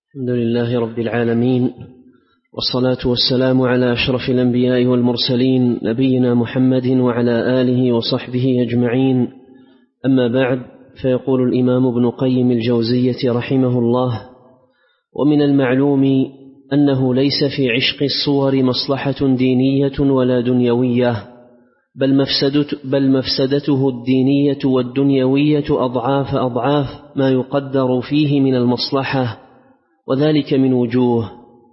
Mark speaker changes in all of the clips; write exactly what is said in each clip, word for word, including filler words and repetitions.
Speaker 1: الحمد لله رب العالمين، والصلاة والسلام على أشرف الأنبياء والمرسلين نبينا محمد وعلى آله وصحبه أجمعين. أما بعد، فيقول الإمام ابن قيم الجوزية رحمه الله: ومن المعلوم أنه ليس في عشق الصور مصلحة دينية ولا دنيوية، بل, مفسدت بل مفسدته الدينية والدنيوية أضعاف أضعاف ما يقدر فيه من المصلحة، وذلك من وجوه: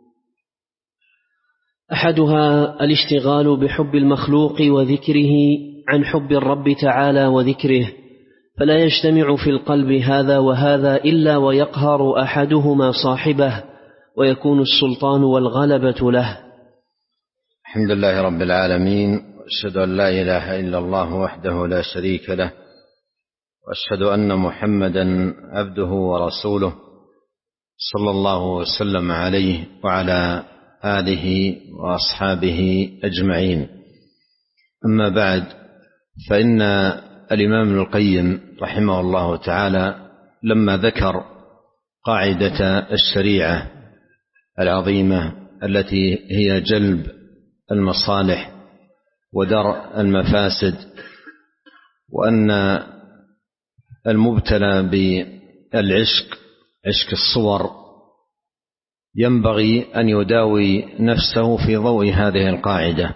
Speaker 1: أحدها الاشتغال بحب المخلوق وذكره عن حب الرب تعالى وذكره، فلا يجتمع في القلب هذا وهذا إلا ويقهر أحدهما صاحبه، ويكون السلطان والغلبة له.
Speaker 2: الحمد لله رب العالمين، وأشهد أن لا إله إلا الله وحده لا شريك له، وأشهد أن محمدا عبده ورسوله صلى الله وسلم عليه وعلى آله وأصحابه أجمعين. أما بعد، فإن الإمام ابن القيم رحمه الله تعالى لما ذكر قاعدة الشريعة العظيمة التي هي جلب المصالح ودرء المفاسد، وأن المبتلى بالعشق عشق الصور ينبغي أن يداوي نفسه في ضوء هذه القاعدة،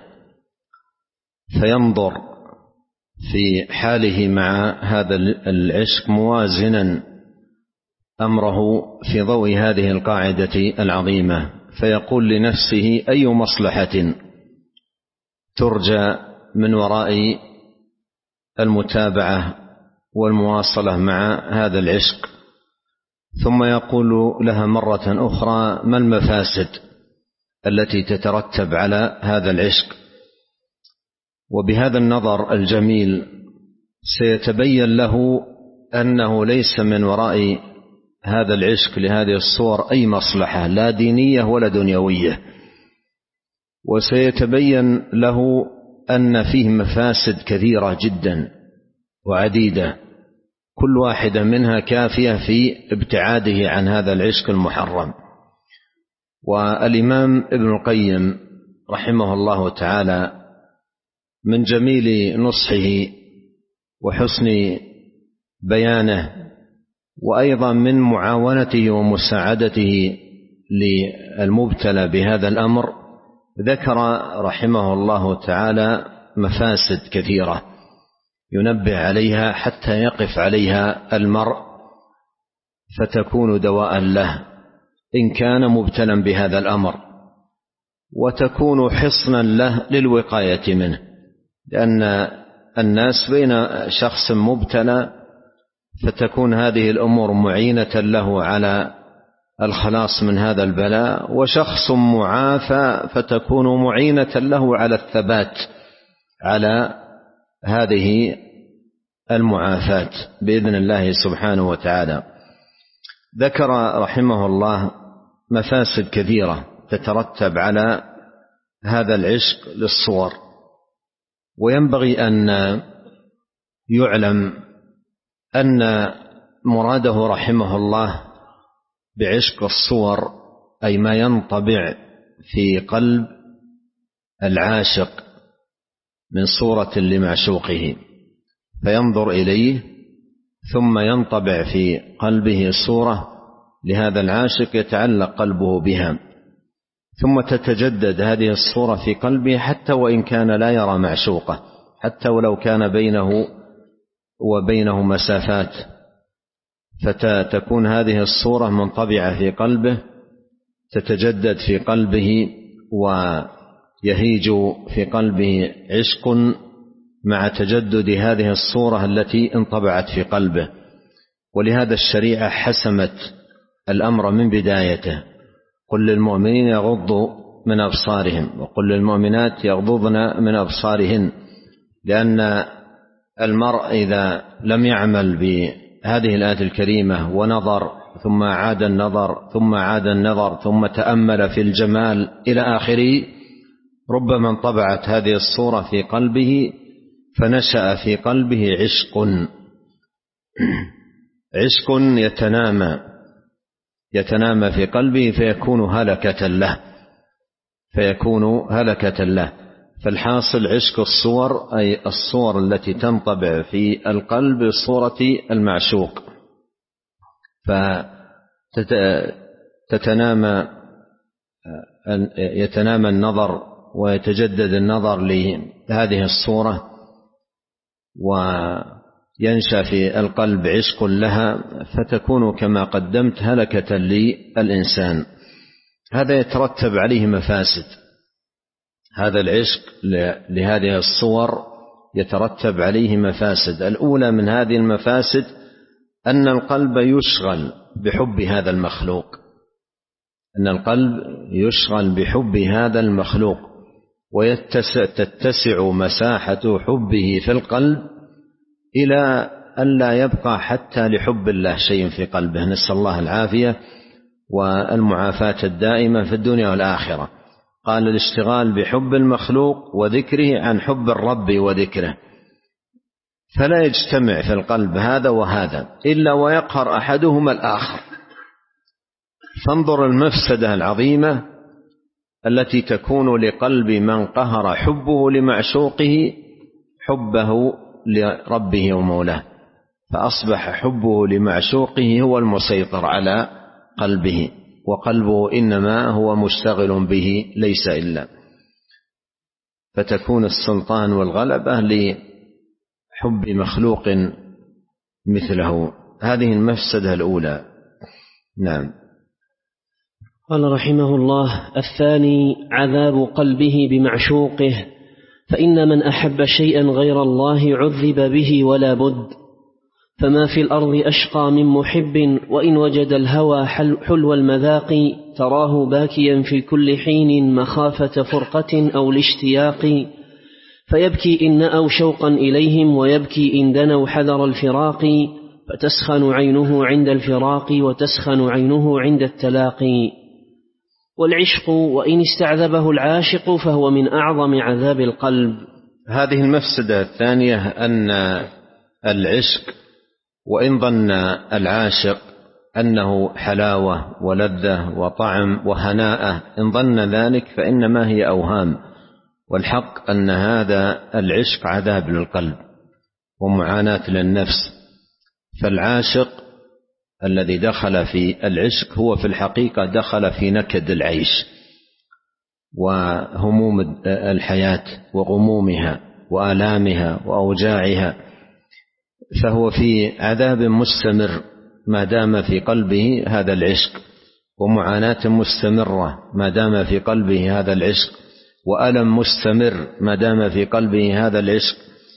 Speaker 2: فينظر في حاله مع هذا العشق موازنا أمره في ضوء هذه القاعدة العظيمة، فيقول لنفسه: أي مصلحة ترجى من وراء المتابعة والمواصلة مع هذا العشق؟ ثم يقول لها مرة أخرى: ما المفاسد التي تترتب على هذا العشق؟ وبهذا النظر الجميل سيتبين له أنه ليس من وراء هذا العشق لهذه الصور أي مصلحة لا دينية ولا دنيوية، وسيتبين له أن فيه مفاسد كثيرة جدا وعديدة، كل واحدة منها كافية في ابتعاده عن هذا العشق المحرم. والإمام ابن القيم رحمه الله تعالى من جميل نصحه وحسن بيانه، وأيضا من معاونته ومساعدته للمبتلى بهذا الأمر، ذكر رحمه الله تعالى مفاسد كثيرة ينبه عليها حتى يقف عليها المرء فتكون دواء له إن كان مبتلا بهذا الأمر، وتكون حصنا له للوقاية منه، لأن الناس بين شخص مبتلى فتكون هذه الأمور معينة له على الخلاص من هذا البلاء، وشخص معافى فتكون معينة له على الثبات على هذه المعافاة بإذن الله سبحانه وتعالى. ذكر رحمه الله مفاسد كثيرة تترتب على هذا العشق للصور، وينبغي أن يعلم أن مراده رحمه الله بعشق الصور أي ما ينطبع في قلب العاشق من صورة لمعشوقه، فينظر إليه ثم ينطبع في قلبه صورة لهذا العاشق يتعلق قلبه بها، ثم تتجدد هذه الصورة في قلبه حتى وإن كان لا يرى معشوقه، حتى ولو كان بينه وبينه مسافات، فتكون هذه الصورة منطبعة في قلبه، تتجدد في قلبه ويهيج في قلبه عشق مع تجدد هذه الصورة التي انطبعت في قلبه. ولهذا الشريعة حسمت الأمر من بدايته: قل للمؤمنين يغضوا من أبصارهم وقل للمؤمنات يغضضن من أبصارهن، لأن المرء إذا لم يعمل بهذه الآية الكريمة ونظر ثم عاد النظر ثم عاد النظر ثم تأمل في الجمال إلى آخره، ربما انطبعت هذه الصورة في قلبه فنشأ في قلبه عشق عشق يتنامى يتنامى في قلبه فيكون هلكة له فيكون هلكة له فالحاصل عشق الصور أي الصور التي تنطبع في القلب صورة المعشوق، فتتنامى يتنامى النظر ويتجدد النظر لهذه الصورة وينشأ في القلب عشق لها، فتكون كما قدمت هلكة للإنسان. هذا يترتب عليه مفاسد، هذا العشق لهذه الصور يترتب عليه مفاسد. الأولى من هذه المفاسد أن القلب يشغل بحب هذا المخلوق أن القلب يشغل بحب هذا المخلوق وتتسع مساحة حبه في القلب إلى أن لا يبقى حتى لحب الله شيء في قلبه، نسأل الله العافية والمعافاة الدائمة في الدنيا والآخرة. قال الاشتغال بحب المخلوق وذكره عن حب الرب وذكره، فلا يجتمع في القلب هذا وهذا إلا ويقهر أحدهما الآخر. فانظر المفسدة العظيمة التي تكون لقلب من قهر حبه لمعشوقه حبه لربه ومولاه، فأصبح حبه لمعشوقه هو المسيطر على قلبه، وقلبه إنما هو مشتغل به ليس إلا، فتكون السلطان والغلبة لحب مخلوق مثله. هذه المفسدة الأولى. نعم.
Speaker 1: قال رحمه الله: الثاني عذاب قلبه بمعشوقه، فإن من أحب شيئا غير الله عذب به ولا بد، فما في الأرض أشقى من محب، وإن وجد الهوى حلو المذاق تراه باكيا في كل حين مخافة فرقة أو الاشتياق، فيبكي إن نأوا شوقا إليهم ويبكي إن دنوا حذر الفراق، فتسخن عينه عند الفراق وتسخن عينه عند التلاقي. والعشق وإن استعذبه العاشق فهو من أعظم عذاب القلب.
Speaker 2: هذه المفسدة الثانية أن العشق وإن ظن العاشق أنه حلاوة ولذة وطعم وهناءة، إن ظن ذلك فإنما هي أوهام، والحق أن هذا العشق عذاب للقلب ومعاناة للنفس. فالعاشق الذي دخل في العشق هو في الحقيقة دخل في نكد العيش وهموم الحياة وغمومها وآلامها وأوجاعها، فهو في عذاب مستمر ما دام في قلبه هذا العشق، ومعاناة مستمرة ما دام في قلبه هذا العشق، وألم مستمر ما دام في قلبه هذا العشق.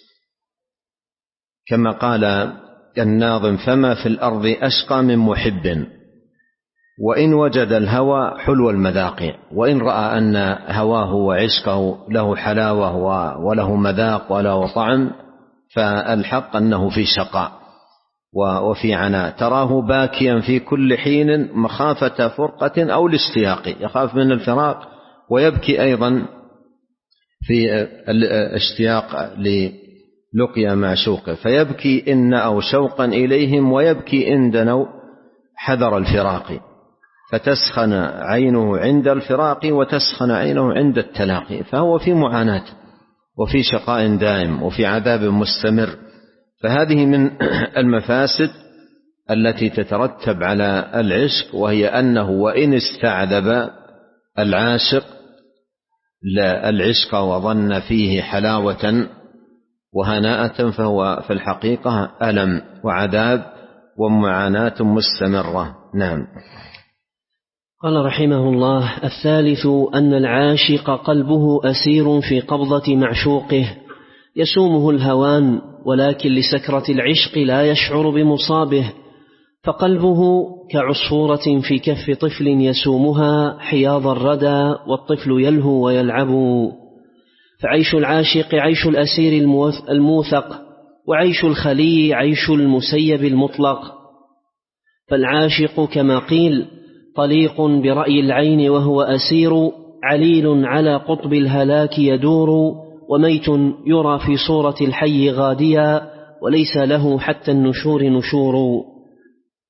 Speaker 2: كما قال الناظم: فما في الأرض أشقى من محب، وإن وجد الهوى حلو المذاق. وإن رأى أن هواه وعشقه له حلاوة وله مذاق وله طعم، فالحق أنه في شقاء وفي عناء. تراه باكيا في كل حين مخافة فرقة أو الاشتياق، يخاف من الفراق ويبكي أيضا في الاشتياق للقيا معشوقه، فيبكي إن نأوا شوقا إليهم ويبكي إن دنوا حذر الفراق، فتسخن عينه عند الفراق وتسخن عينه عند التلاقي، فهو في معاناة وفي شقاء دائم وفي عذاب مستمر. فهذه من المفاسد التي تترتب على العشق، وهي أنه وإن استعذب العاشق العشق وظن فيه حلاوة وهناءة، فهو في الحقيقة ألم وعذاب ومعاناة مستمرة. نعم.
Speaker 1: قال رحمه الله: الثالث أن العاشق قلبه أسير في قبضة معشوقه، يسومه الهوان، ولكن لسكرة العشق لا يشعر بمصابه، فقلبه كعصفورة في كف طفل يسومها حياض الردى، والطفل يلهو ويلعب. فعيش العاشق عيش الأسير الموثق، وعيش الخلي عيش المسيب المطلق. فالعاشق كما قيل طليق برأي العين وهو أسير، عليل على قطب الهلاك يدور، وميت يرى في صورة الحي غاديا، وليس له حتى النشور نشور.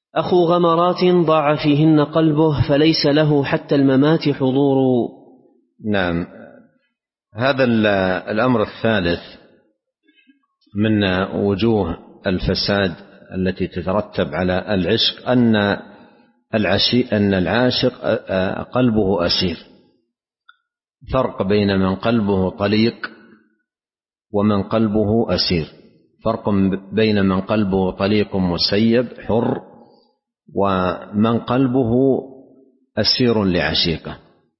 Speaker 1: أخو غمرات ضاع فيهن قلبه فليس له حتى الممات حضور.
Speaker 2: نعم. هذا الأمر الثالث من وجوه الفساد التي تترتب على العشق أن العشي أن العاشق قلبه أسير. فرق بين من قلبه طليق ومن قلبه أسير. فرق بين من قلبه طليق مسيب حر ومن قلبه أسير لعشيقه،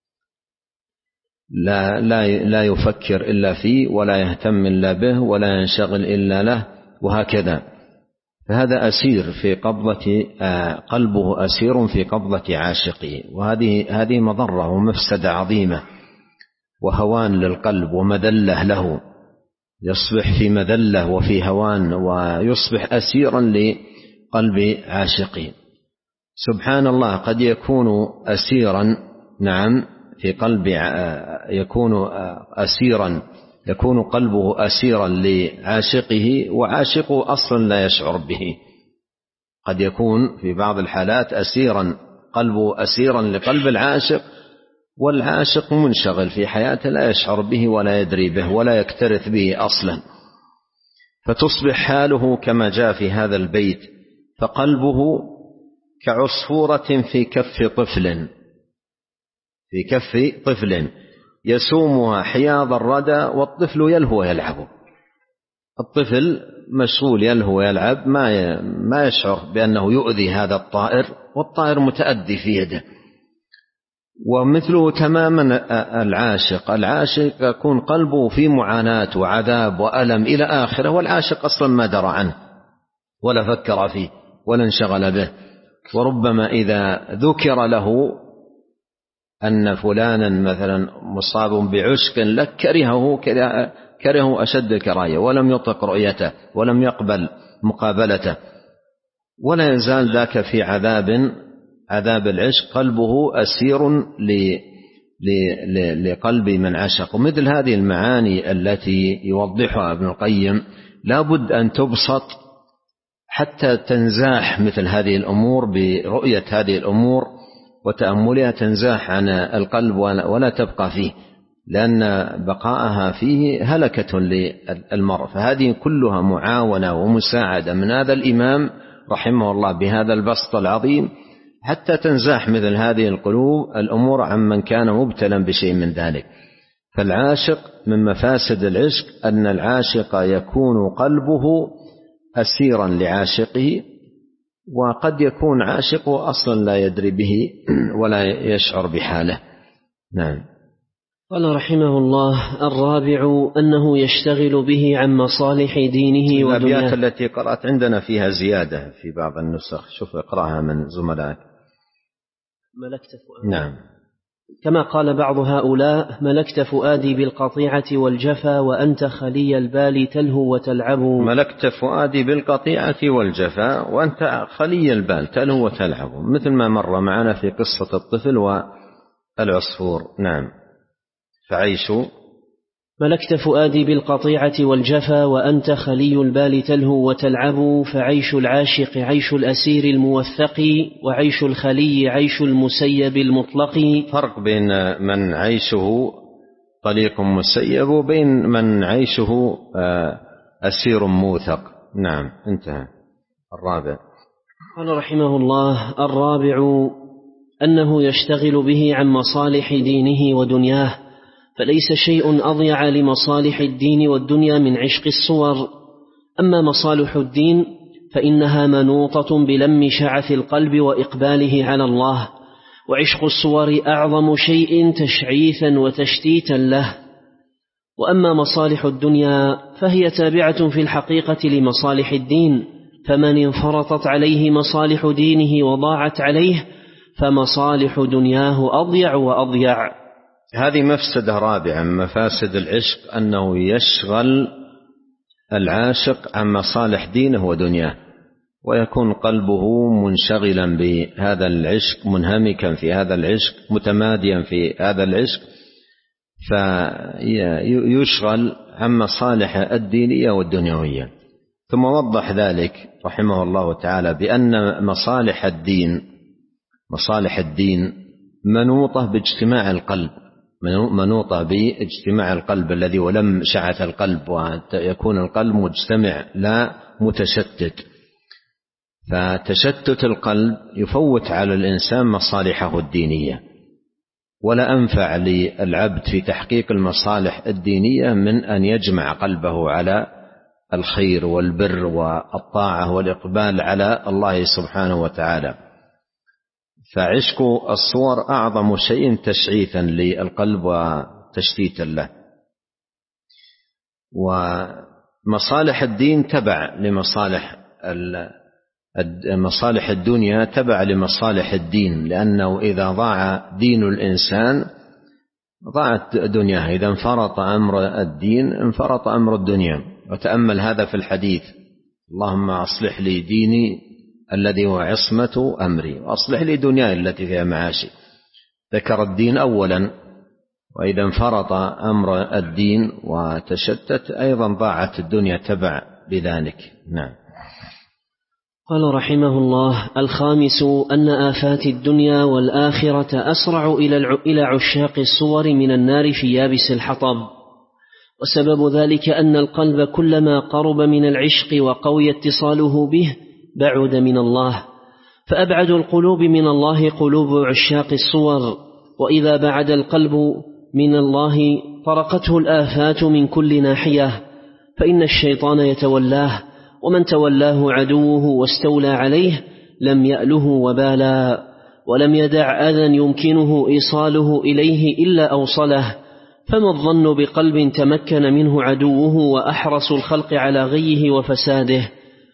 Speaker 2: لا لا لا يفكر إلا فيه ولا يهتم إلا به ولا ينشغل إلا له وهكذا. فهذا أسير في قبضة قلبه أسير في قبضة عاشقه، وهذه هذه مضرة ومفسدة عظيمة وهوان للقلب ومذلة له، يصبح في مذلة وفي هوان ويصبح أسيرا لقلب عاشقه. سبحان الله، قد يكون أسيرا نعم في قلب يكون أسيرا يكون قلبه أسيرا لعاشقه وعاشقه أصلا لا يشعر به. قد يكون في بعض الحالات أسيرا قلبه أسيرا لقلب العاشق والعاشق منشغل في حياته لا يشعر به ولا يدري به ولا يكترث به أصلا، فتصبح حاله كما جاء في هذا البيت: فقلبه كعصفورة في كف طفل في كف طفل يسومها حياض الردى والطفل يلهو يلعب. الطفل مشغول يلهو ويلعب، ما ما يشعر بأنه يؤذي هذا الطائر، والطائر متأدي في يده. ومثله تماما العاشق العاشق يكون قلبه في معاناة وعذاب وألم إلى آخره، والعاشق أصلا ما درى عنه ولا فكر فيه ولا انشغل به. وربما إذا ذكر له أن فلانا مثلا مصاب بعشق لك كرهه كرهه أشد الكراهية ولم يطق رؤيته ولم يقبل مقابلته، ولا يزال ذاك في عذاب عذاب العشق، قلبه أسير لقلب من عشق. ومثل هذه المعاني التي يوضحها ابن القيم لا بد أن تبسط حتى تنزاح مثل هذه الأمور برؤية هذه الأمور وتأملها، تنزاح عن القلب ولا تبقى فيه، لأن بقاءها فيه هلكة للمرء. فهذه كلها معاونة ومساعدة من هذا الإمام رحمه الله بهذا البسط العظيم حتى تنزاح مثل هذه القلوب الأمور عمن كان مبتلا بشيء من ذلك. فالعاشق من مفاسد العشق أن العاشق يكون قلبه أسيرا لعاشقه، وقد يكون عاشقه أصلا لا يدري به ولا يشعر بحاله. نعم.
Speaker 1: قال رحمه الله: الرابع أنه يشتغل به عن مصالح دينه ودنياه.
Speaker 2: الأبيات التي قرأت عندنا فيها زيادة في بعض النسخ، شوف اقرأها من زملائك.
Speaker 1: ملكت فؤادي.
Speaker 2: نعم.
Speaker 1: كما قال بعض هؤلاء: ملكت فؤادي بالقطيعة والجفا وأنت خلي البال تلهو وتلعب.
Speaker 2: ملكت فؤادي بالقطيعة والجفا وأنت خلي البال تلهو وتلعب، مثل ما مر معنا في قصة الطفل والعصفور. نعم. فعيش
Speaker 1: ملكت فؤادي بالقطيعة والجفا وأنت خلي البال تلهو وتلعب. فعيش العاشق عيش الأسير الموثق وعيش الخلي عيش المسيب المطلق.
Speaker 2: فرق بين من عيشه طليق مسيب وبين من عيشه أسير موثق. نعم. انتهى. الرابع.
Speaker 1: قال رحمه الله: الرابع أنه يشتغل به عن مصالح دينه ودنياه، فليس شيء أضيع لمصالح الدين والدنيا من عشق الصور. أما مصالح الدين فإنها منوطة بلم شعث القلب وإقباله على الله، وعشق الصور أعظم شيء تشعيثا وتشتيتا له. وأما مصالح الدنيا فهي تابعة في الحقيقة لمصالح الدين، فمن انفرطت عليه مصالح دينه وضاعت عليه فمصالح دنياه أضيع وأضيع.
Speaker 2: هذه مفسدة رابعة من مفاسد العشق، أنه يشغل العاشق عن مصالح دينه ودنياه، ويكون قلبه منشغلا بهذا العشق، منهمكا في هذا العشق، متماديا في هذا العشق، فيشغل عن مصالح الدينية والدنيوية. ثم وضح ذلك رحمه الله تعالى بأن مصالح الدين مصالح الدين منوطة باجتماع القلب، منوطة باجتماع القلب الذي ولم شعث القلب، ويكون القلب مجتمع لا متشتت. فتشتت القلب يفوت على الإنسان مصالحه الدينية، ولا أنفع للعبد في تحقيق المصالح الدينية من أن يجمع قلبه على الخير والبر والطاعة والإقبال على الله سبحانه وتعالى. فعشق الصور أعظم شيء تشعيثا للقلب وتشتيتا له. ومصالح الدين تبع لمصالح مصالح الدنيا تبع لمصالح الدين، لأنه إذا ضاع دين الإنسان ضاعت دنياه، إذا انفرط أمر الدين انفرط أمر الدنيا. وتأمل هذا في الحديث: اللهم أصلح لي ديني الذي هو عصمة أمري، وأصلح لي دنياي التي فيها معاشي. ذكر الدين أولا، وإذا انفرط أمر الدين وتشتت أيضا ضاعت الدنيا تبع بذلك. نعم.
Speaker 1: قال رحمه الله: الخامس أن آفات الدنيا والآخرة أسرع إلى عشاق الصور من النار في يابس الحطب. وسبب ذلك أن القلب كلما قرب من العشق وقوي اتصاله به بعد من الله، فأبعد القلوب من الله قلوب عشاق الصور. وإذا بعد القلب من الله طرقته الآفات من كل ناحية، فإن الشيطان يتولاه، ومن تولاه عدوه واستولى عليه لم يأله وبالا، ولم يدع أذى يمكنه إيصاله إليه إلا أوصله. فما الظن بقلب تمكن منه عدوه وأحرص الخلق على غيه وفساده،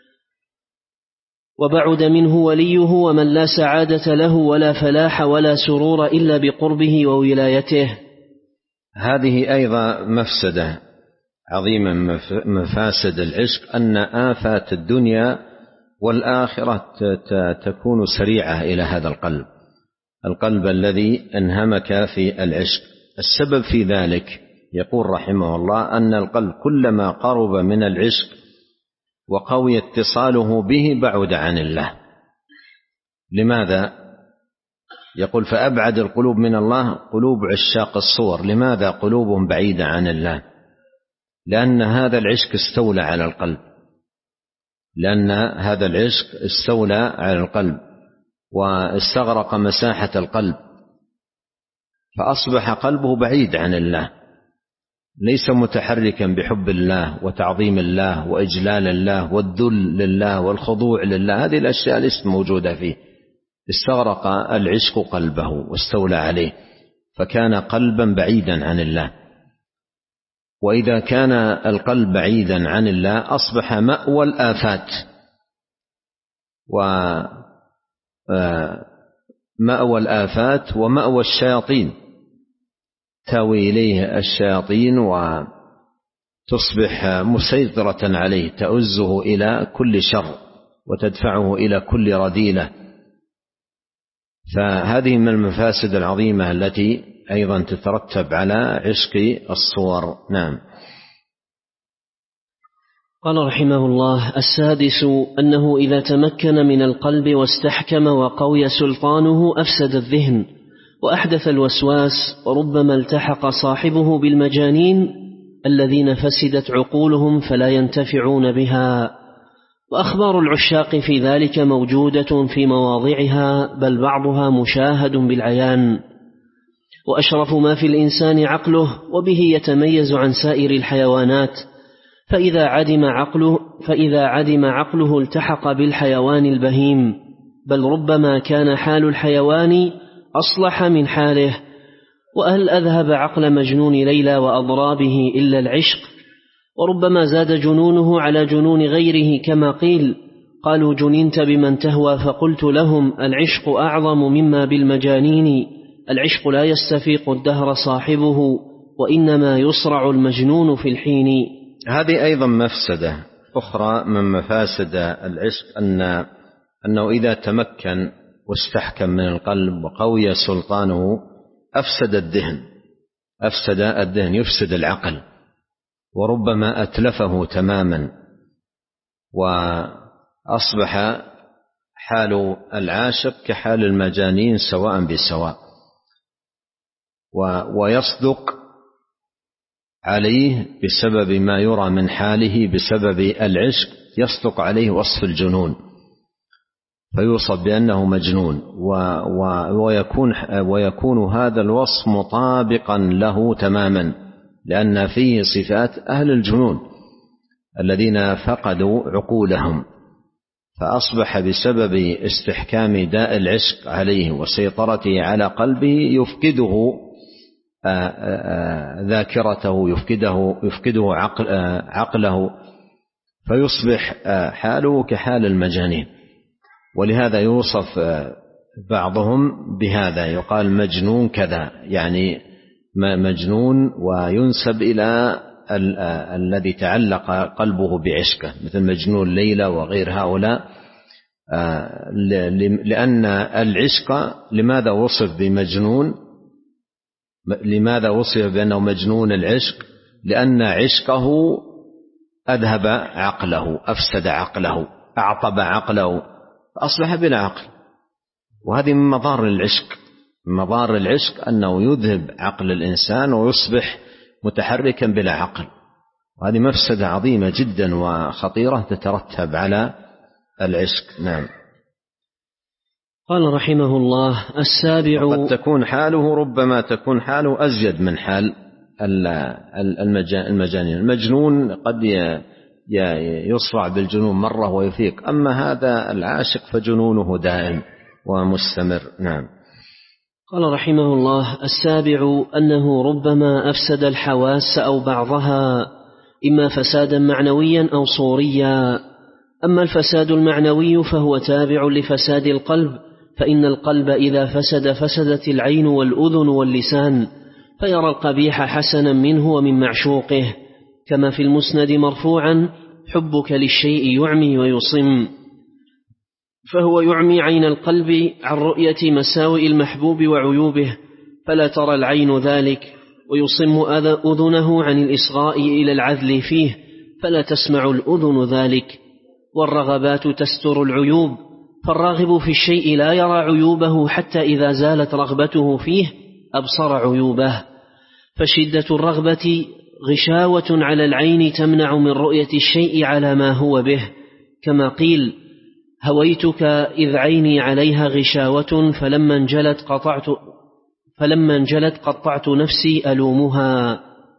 Speaker 1: وبعد منه وليه، ومن لا سعادة له ولا فلاح ولا سرور إلا بقربه وولايته.
Speaker 2: هذه أيضا مفسدة عظيمة من مفاسد العشق، أن آفات الدنيا والآخرة تكون سريعة إلى هذا القلب القلب الذي انهمك في العشق. السبب في ذلك يقول رحمه الله أن القلب كلما قرب من العشق وقوي اتصاله به بعد عن الله. لماذا؟ يقول: فأبعد القلوب من الله قلوب عشاق الصور. لماذا قلوبهم بعيدة عن الله؟ لأن هذا العشق استولى على القلب لأن هذا العشق استولى على القلب واستغرق مساحة القلب، فأصبح قلبه بعيد عن الله، ليس متحركا بحب الله وتعظيم الله وإجلال الله والذل لله والخضوع لله. هذه الأشياء ليست موجودة فيه. استغرق العشق قلبه واستولى عليه، فكان قلبا بعيدا عن الله. وإذا كان القلب بعيدا عن الله أصبح مأوى الآفات ومأوى الآفات ومأوى الشياطين، تاوي إليه الشياطين وتصبح مسيطرة عليه، تؤزه إلى كل شر وتدفعه إلى كل رذيلة. فهذه من المفاسد العظيمة التي أيضا تترتب على عشق الصور. نعم.
Speaker 1: قال رحمه الله: السادس أنه إذا تمكن من القلب واستحكم وقوي سلطانه أفسد الذهن وأحدث الوسواس، وربما التحق صاحبه بالمجانين الذين فسدت عقولهم فلا ينتفعون بها. وأخبار العشاق في ذلك موجودة في مواضعها، بل بعضها مشاهد بالعيان. وأشرف ما في الإنسان عقله، وبه يتميز عن سائر الحيوانات. فإذا عدم عقله, فإذا عدم عقله التحق بالحيوان البهيم، بل ربما كان حال الحيوان أصلح من حاله. وهل أذهب عقل مجنون ليلى وأضرابه إلا العشق؟ وربما زاد جنونه على جنون غيره، كما قيل: قالوا جننت بمن تهوى، فقلت لهم العشق أعظم مما بالمجانين. العشق لا يستفيق الدهر صاحبه، وإنما يصرع المجنون في الحين.
Speaker 2: هذه أيضا مفسدة أخرى من مفاسد العشق، أن أنه إذا تمكن واستحكم من القلب وقوي سلطانه أفسد الذهن أفسد الذهن يفسد العقل، وربما أتلفه تماما. وأصبح حال العاشق كحال المجانين سواء بسواء، ويصدق عليه بسبب ما يرى من حاله بسبب العشق، يصدق عليه وصف الجنون فيوصف بأنه مجنون، ويكون, ويكون هذا الوصف مطابقا له تماما، لأن فيه صفات أهل الجنون الذين فقدوا عقولهم، فأصبح بسبب استحكام داء العشق عليه وسيطرته على قلبه يفقده ذاكرته، يفقده, يفقده عقل عقله، فيصبح حاله كحال المجانين. ولهذا يوصف بعضهم بهذا، يقال مجنون كذا، يعني مجنون وينسب إلى الذي تعلق قلبه بعشقه، مثل مجنون ليلى وغير هؤلاء، لأن العشق لماذا وصف بمجنون؟ لماذا وصف بأنه مجنون العشق؟ لأن عشقه أذهب عقله، أفسد عقله، أعطب عقله، فأصبح بلا عقل. وهذه من مضار العشق، من مضار العشق أنه يذهب عقل الإنسان ويصبح متحركا بلا عقل، وهذه مفسدة عظيمة جدا وخطيرة تترتب على العشق. نعم.
Speaker 1: قال رحمه الله: السابع،
Speaker 2: وقد تكون حاله ربما تكون حاله أزيد من حال المجانين. المجنون قد يصرع بالجنون مرة ويفيق، أما هذا العاشق فجنونه دائم ومستمر. نعم.
Speaker 1: قال رحمه الله: السابع أنه ربما أفسد الحواس أو بعضها، إما فسادا معنويا أو صوريا. أما الفساد المعنوي فهو تابع لفساد القلب، فإن القلب إذا فسد فسدت العين والأذن واللسان، فيرى القبيح حسنا منه ومن معشوقه، كما في المسند مرفوعا: حبك للشيء يعمي ويصم. فهو يعمي عين القلب عن رؤية مساوئ المحبوب وعيوبه، فلا ترى العين ذلك، ويصم أذنه عن الإصغاء إلى العذل فيه، فلا تسمع الأذن ذلك. والرغبات تستر العيوب، فالراغب في الشيء لا يرى عيوبه حتى إذا زالت رغبته فيه أبصر عيوبه. فشدة الرغبة غشاوة على العين تمنع من رؤية الشيء على ما هو به، كما قيل: هويتك إذ عيني عليها غشاوة، فلما انجلت قطعت فلما انجلت قطعت نفسي ألومها.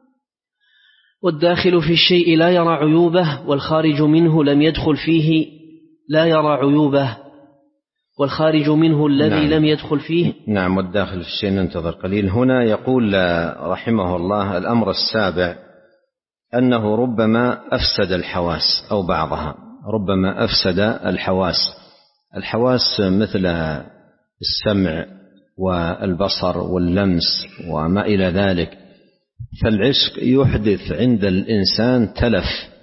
Speaker 1: والداخل في الشيء لا يرى عيوبه، والخارج منه لم يدخل فيه لا يرى عيوبه، والخارج منه الذي نعم. لم يدخل فيه.
Speaker 2: نعم. والداخل في الشيء ننتظر قليل. هنا يقول رحمه الله: الأمر السابع أنه ربما أفسد الحواس أو بعضها، ربما أفسد الحواس. الحواس مثل السمع والبصر واللمس وما إلى ذلك، فالعشق يحدث عند الإنسان تلف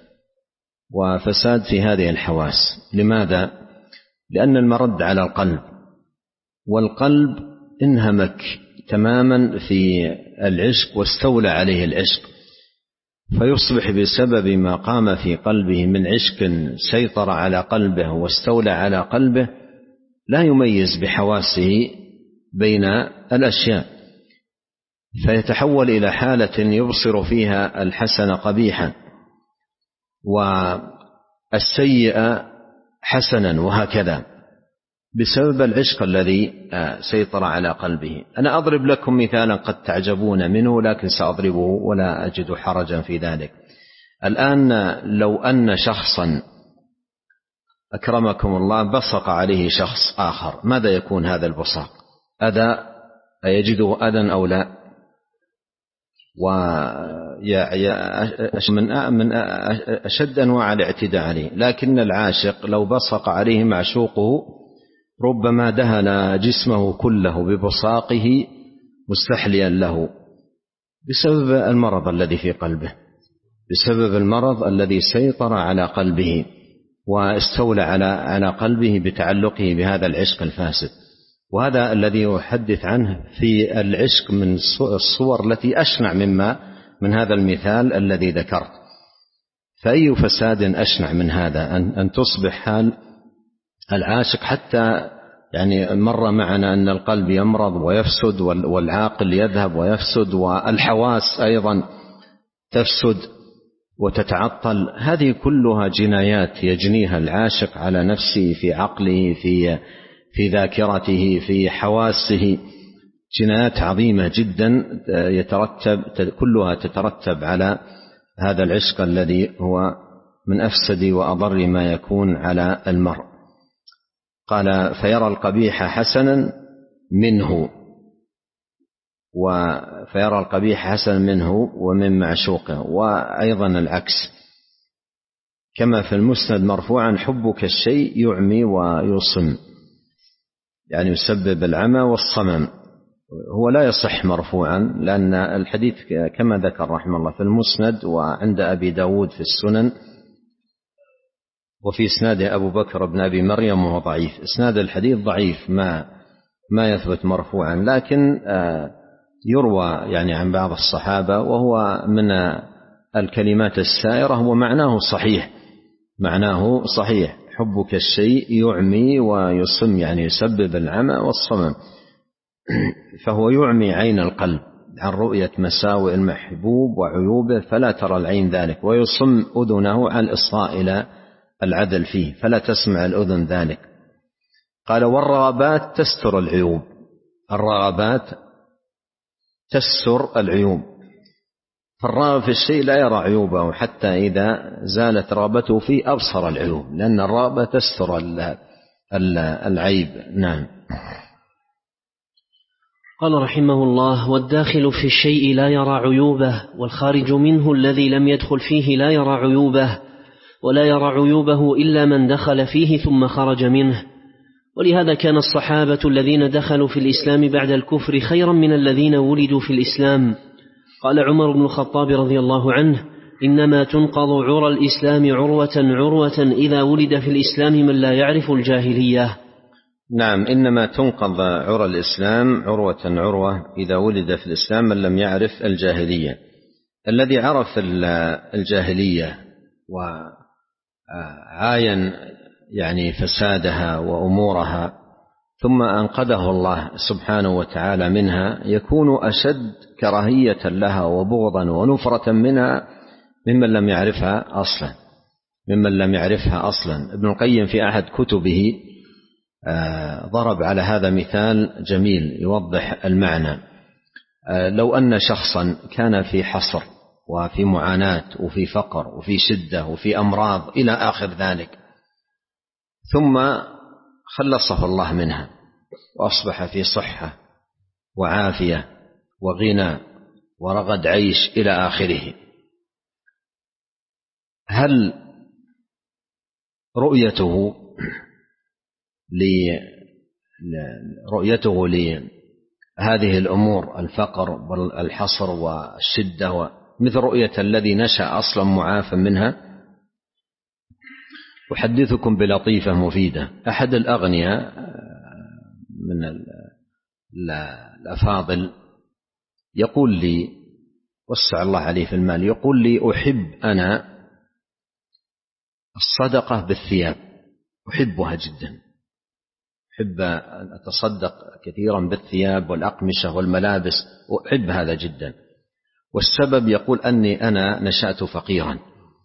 Speaker 2: وفساد في هذه الحواس. لماذا؟ لأن المرد على القلب، والقلب انهمك تماما في العشق واستولى عليه العشق، فيصبح بسبب ما قام في قلبه من عشق سيطر على قلبه واستولى على قلبه لا يميز بحواسه بين الأشياء، فيتحول إلى حالة يبصر فيها الحسن قبيحا والسيء حسنا، وهكذا بسبب العشق الذي سيطر على قلبه. أنا أضرب لكم مثالا قد تعجبون منه، لكن سأضربه ولا أجد حرجا في ذلك. الآن لو أن شخصا أكرمكم الله بصق عليه شخص آخر، ماذا يكون هذا البصاق؟ أذى، أيجده أذى أو لا؟ ومن أشد أنواع الاعتداء عليه. لكن العاشق لو بصق عليه معشوقه ربما دهن جسمه كله ببصاقه مستحليا له، بسبب المرض الذي في قلبه، بسبب المرض الذي سيطر على قلبه واستولى على على قلبه بتعلقه بهذا العشق الفاسد. وهذا الذي أحدث عنه في العشق من الصور التي أشنع مما من هذا المثال الذي ذكرت. فأي فساد أشنع من هذا، أن, أن تصبح حال العاشق حتى يعني مر معنا أن القلب يمرض ويفسد والعاقل يذهب ويفسد والحواس أيضا تفسد وتتعطل. هذه كلها جنايات يجنيها العاشق على نفسه، في عقله، في في ذاكرته، في حواسه، جنايات عظيمة جدا يترتب كلها تترتب على هذا العشق الذي هو من أفسد وأضر ما يكون على المرء. قال فيرى القبيح حسنا منه، وفيرى القبيح حسنا منه ومن معشوقه، وأيضا العكس كما في المسند مرفوعا حبك الشيء يعمي ويصم، يعني يسبب العمى والصمم. هو لا يصح مرفوعا لأن الحديث كما ذكر رحمه الله في المسند وعند أبي داود في السنن، وفي إسناده أبو بكر بن أبي مريم وهو ضعيف. إسناد الحديث ضعيف ما ما يثبت مرفوعا، لكن يروى يعني عن بعض الصحابة وهو من الكلمات السائرة ومعناه صحيح، معناه صحيح حبك الشيء يعمي ويصم، يعني يسبب العمى والصمم، فهو يعمي عين القلب عن رؤية مساوئ المحبوب وعيوبه فلا ترى العين ذلك، ويصم أذنه عن الإصغاء إلى العدل فيه فلا تسمع الأذن ذلك. قال والرغبات تستر العيوب، الرغبات تستر العيوب، فالراغب في الشيء لا يرى عيوبه حتى إذا زالت رغبته فيه أبصر العيوب، لأن الرغبة تستر العيب. نعم.
Speaker 1: قال رحمه الله والداخل في الشيء لا يرى عيوبه، والخارج منه الذي لم يدخل فيه لا يرى عيوبه، ولا يرى عيوبه إلا من دخل فيه ثم خرج منه. ولهذا كان الصحابة الذين دخلوا في الإسلام بعد الكفر خيرا من الذين ولدوا في الإسلام. قال عمر بن الخطاب رضي الله عنه إنما تنقض عرى الإسلام عروة عروة إذا ولد في الإسلام من لا يعرف الجاهلية.
Speaker 2: نعم، إنما تنقض عرى الإسلام عروة عروة إذا ولد في الإسلام من لم يعرف الجاهلية. الذي عرف الجاهلية وعاين يعني فسادها وأمورها ثم أنقذه الله سبحانه وتعالى منها يكون أشد كراهية لها وبغضا ونفرة منها ممن لم يعرفها أصلا ممن لم يعرفها أصلا. ابن القيم في أحد كتبه ضرب على هذا مثال جميل يوضح المعنى. لو أن شخصا كان في حصر وفي معاناة وفي فقر وفي شدة وفي أمراض إلى آخر ذلك، ثم خلصه الله منها وأصبح في صحة وعافية وغنى ورغد عيش إلى آخره، هل رؤيته لرؤيته لهذه الأمور الفقر والحصر والشدة مثل رؤية الذي نشأ أصلا معافى منها؟ أحدثكم بلطيفة مفيدة. أحد الأغنياء من الأفاضل يقول لي وسع الله عليه في المال، يقول لي أحب أنا الصدقة بالثياب، أحبها جدا، أحب أن أتصدق كثيرا بالثياب والأقمشة والملابس، أحب هذا جدا. والسبب يقول أني أنا نشأت فقيرا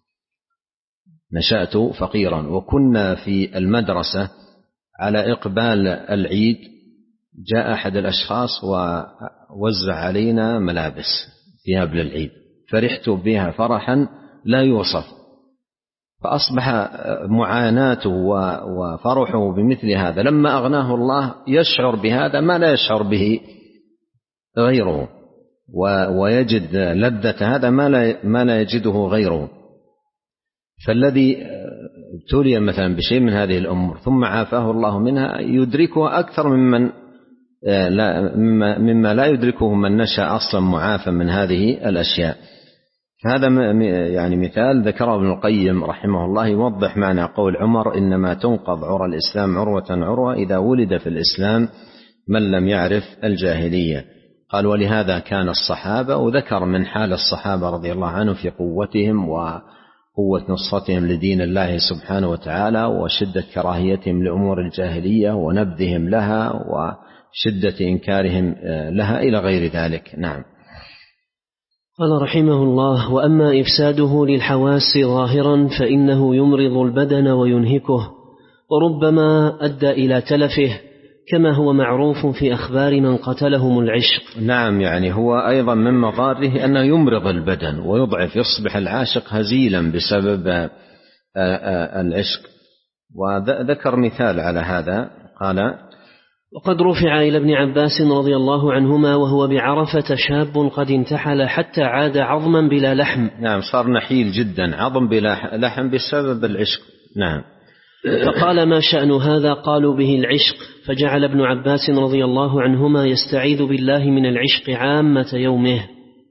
Speaker 2: نشأت فقيرا وكنا في المدرسة على إقبال العيد جاء أحد الأشخاص ووزع علينا ملابس ثياب للعيد، فرحت بها فرحا لا يوصف، فأصبح معاناته وفرحه بمثل هذا لما أغناه الله يشعر بهذا ما لا يشعر به غيره، ويجد لذة هذا ما لا يجده غيره. فالذي ابتلي مثلا بشيء من هذه الأمور ثم عافاه الله منها يدركها أكثر ممن لا مما لا يدركه من نشأ أصلا معافى من هذه الأشياء. هذا يعني مثال ذكره ابن القيم رحمه الله يوضح معنى قول عمر إنما تنقض عرى الإسلام عروة عروة إذا ولد في الإسلام من لم يعرف الجاهلية. قال ولهذا كان الصحابة، وذكر من حال الصحابة رضي الله عنهم في قوتهم قوة نصرتهم لدين الله سبحانه وتعالى، وشدة كراهيتهم لأمور الجاهلية ونبذهم لها وشدة إنكارهم لها إلى غير ذلك. نعم.
Speaker 1: قال رحمه الله: وأما إفساده للحواس ظاهرا فإنه يمرض البدن وينهكه، وربما أدى إلى تلفه، كما هو معروف في أخبار من قتلهم العشق.
Speaker 2: نعم، يعني هو أيضا من مضاره أنه يمرض البدن ويضعف، يصبح العاشق هزيلا بسبب العشق. وذكر مثال على هذا، قال:
Speaker 1: وقد رفع إلى ابن عباس رضي الله عنهما وهو بعرفة شاب قد انتحل حتى عاد عظما بلا لحم.
Speaker 2: نعم، صار نحيل جدا، عظم بلا لحم بسبب العشق. نعم.
Speaker 1: فقال: ما شأن هذا؟ قالوا: به العشق. فجعل ابن عباس رضي الله عنهما يستعيذ بالله من العشق عامة يومه.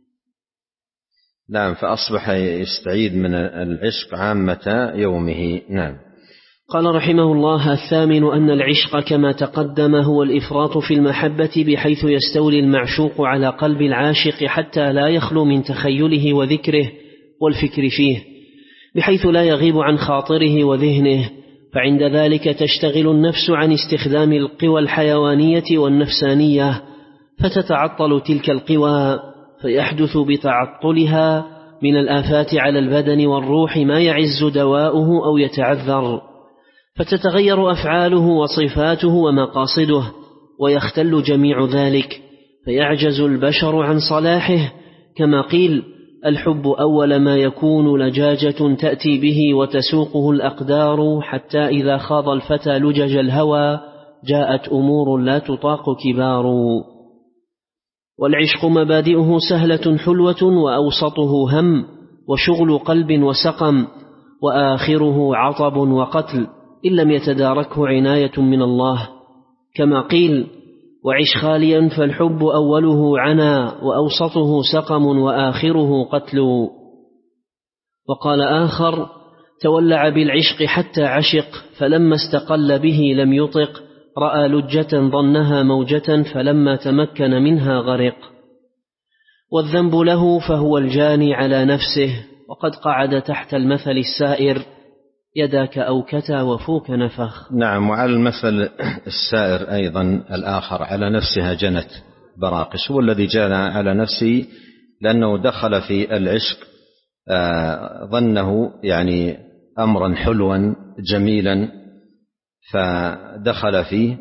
Speaker 2: نعم، فأصبح يستعيذ من العشق عامة يومه. نعم.
Speaker 1: قال رحمه الله: الثامن أن العشق كما تقدم هو الإفراط في المحبة، بحيث يستولي المعشوق على قلب العاشق حتى لا يخلو من تخيله وذكره والفكر فيه، بحيث لا يغيب عن خاطره وذهنه، فعند ذلك تشتغل النفس عن استخدام القوى الحيوانية والنفسانية، فتتعطل تلك القوى، فيحدث بتعطلها من الآفات على البدن والروح ما يعز دواؤه أو يتعذر، فتتغير أفعاله وصفاته ومقاصده، ويختل جميع ذلك، فيعجز البشر عن صلاحه، كما قيل: الحب أول ما يكون لجاجة تأتي به وتسوقه الأقدار، حتى إذا خاض الفتى لجج الهوى جاءت أمور لا تطاق كبار. والعشق مبادئه سهلة حلوة، وأوسطه هم وشغل قلب وسقم، وآخره عطب وقتل، إن لم يتداركه عناية من الله، كما قيل: وعش خاليا فالحب أوله عنا، وأوسطه سقم وآخره قتل. وقال آخر: تولع بالعشق حتى عشق، فلما استقل به لم يطق، رأى لجة ظنها موجة، فلما تمكن منها غرق. والذنب له فهو الجاني على نفسه، وقد قعد تحت المثل السائر: يداك أوكتا وفوك نفخ.
Speaker 2: نعم. وعلى المثل السائر أيضا الآخر: على نفسها جنت براقش، هو الذي جنى على نفسه لأنه دخل في العشق ظنه يعني أمرا حلوا جميلا، فدخل فيه،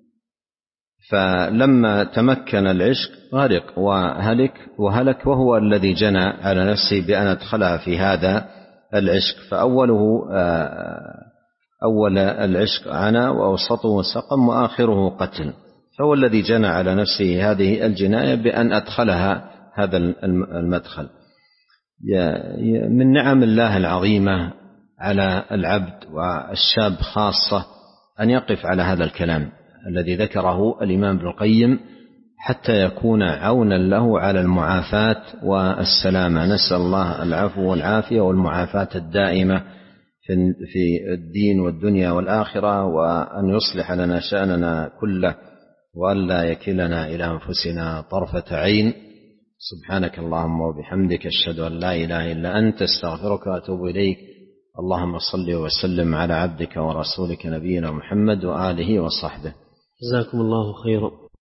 Speaker 2: فلما تمكن العشق غرق وهلك وهلك وهو الذي جنى على نفسه بأن أدخلها في هذا العشق. فأوله أول العشق عنا، وأوسطه سقم، وآخره قتل، فهو الذي جنى على نفسه هذه الجناية بأن أدخلها هذا المدخل. من نعم الله العظيمة على العبد والشاب خاصة أن يقف على هذا الكلام الذي ذكره الإمام ابن القيم، حتى يكون عونا له على المعافاة والسلامة. نسأل الله العفو والعافية والمعافاة الدائمة في الدين والدنيا والآخرة، وأن يصلح لنا شأننا كله، وأن لا يكلنا إلى أنفسنا طرفة عين. سبحانك اللهم وبحمدك، أشهد أن لا إله إلا أنت، استغفرك وأتوب إليك. اللهم صل وسلم على عبدك ورسولك نبينا محمد وآله وصحبه.
Speaker 1: جزاكم الله خيرا.